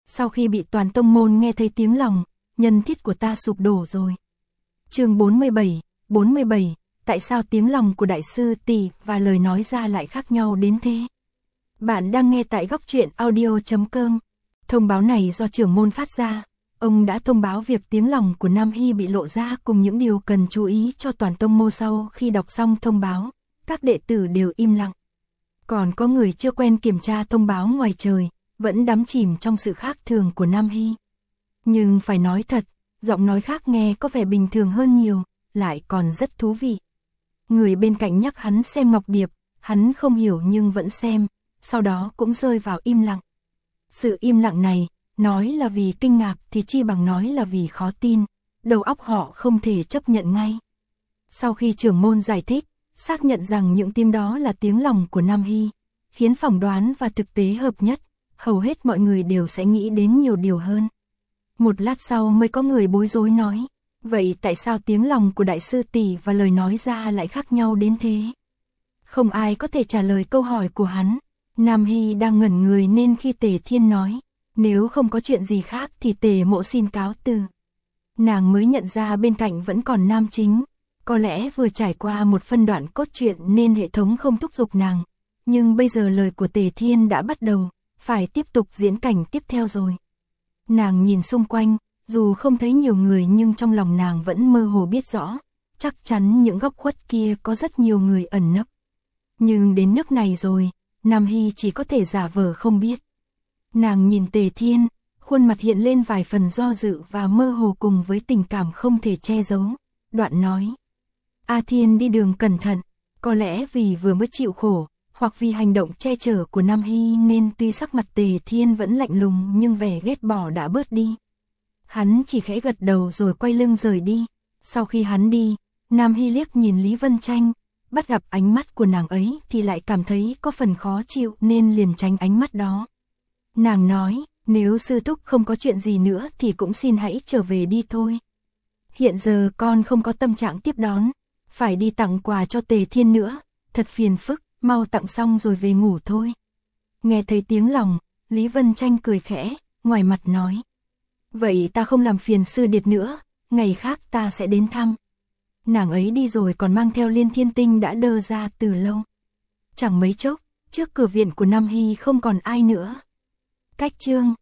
sau khi bị toàn tông môn nghe thấy tiếng lòng, nhân thiết của ta sụp đổ rồi. Chương 47, tại sao tiếng lòng của đại sư Tỷ và lời nói ra lại khác nhau đến thế? Bạn đang nghe tại Góc Truyện Audio.com. Thông báo này do trưởng môn phát ra. Ông đã thông báo việc tiếng lòng của Nam Hy bị lộ ra cùng những điều cần chú ý cho toàn tông môn. Sau khi đọc xong thông báo, các đệ tử đều im lặng. Còn có người chưa quen kiểm tra thông báo ngoài trời, vẫn đắm chìm trong sự khác thường của Nam Hy. Nhưng phải nói thật, giọng nói khác nghe có vẻ bình thường hơn nhiều, lại còn rất thú vị. Người bên cạnh nhắc hắn xem Ngọc Điệp, hắn không hiểu nhưng vẫn xem, sau đó cũng rơi vào im lặng. Sự im lặng này, nói là vì kinh ngạc thì chi bằng nói là vì khó tin, đầu óc họ không thể chấp nhận ngay. Sau khi trưởng môn giải thích, xác nhận rằng những tiếng đó là tiếng lòng của Nam Hy, khiến phỏng đoán và thực tế hợp nhất, hầu hết mọi người đều sẽ nghĩ đến nhiều điều hơn. Một lát sau mới có người bối rối nói, vậy tại sao tiếng lòng của đại sư Tỷ và lời nói ra lại khác nhau đến thế? Không ai có thể trả lời câu hỏi của hắn. Nam Hy đang ngẩn người nên khi Tề Thiên nói, nếu không có chuyện gì khác thì Tề Mộ xin cáo từ. Nàng mới nhận ra bên cạnh vẫn còn Nam Chính, có lẽ vừa trải qua một phân đoạn cốt truyện nên hệ thống không thúc giục nàng, nhưng bây giờ lời của Tề Thiên đã bắt đầu, phải tiếp tục diễn cảnh tiếp theo rồi. Nàng nhìn xung quanh, dù không thấy nhiều người nhưng trong lòng nàng vẫn mơ hồ biết rõ, chắc chắn những góc khuất kia có rất nhiều người ẩn nấp. Nhưng đến nước này rồi, Nam Hy chỉ có thể giả vờ không biết. Nàng nhìn Tề Thiên, khuôn mặt hiện lên vài phần do dự và mơ hồ cùng với tình cảm không thể che giấu. Đoạn nói, A Thiên đi đường cẩn thận, có lẽ vì vừa mới chịu khổ, hoặc vì hành động che chở của Nam Hy nên tuy sắc mặt Tề Thiên vẫn lạnh lùng nhưng vẻ ghét bỏ đã bớt đi. Hắn chỉ khẽ gật đầu rồi quay lưng rời đi. Sau khi hắn đi, Nam Hy liếc nhìn Lý Vân Tranh, bắt gặp ánh mắt của nàng ấy thì lại cảm thấy có phần khó chịu nên liền tránh ánh mắt đó. Nàng nói, nếu sư thúc không có chuyện gì nữa thì cũng xin hãy trở về đi thôi. Hiện giờ con không có tâm trạng tiếp đón, phải đi tặng quà cho Tề Thiên nữa, thật phiền phức, mau tặng xong rồi về ngủ thôi. Nghe thấy tiếng lòng, Lý Vân Tranh cười khẽ, ngoài mặt nói, vậy ta không làm phiền sư điệt nữa, ngày khác ta sẽ đến thăm. Nàng ấy đi rồi còn mang theo Liên Thiên Tinh đã đơ ra từ lâu. Chẳng mấy chốc, trước cửa viện của Nam Hy không còn ai nữa. Cách chương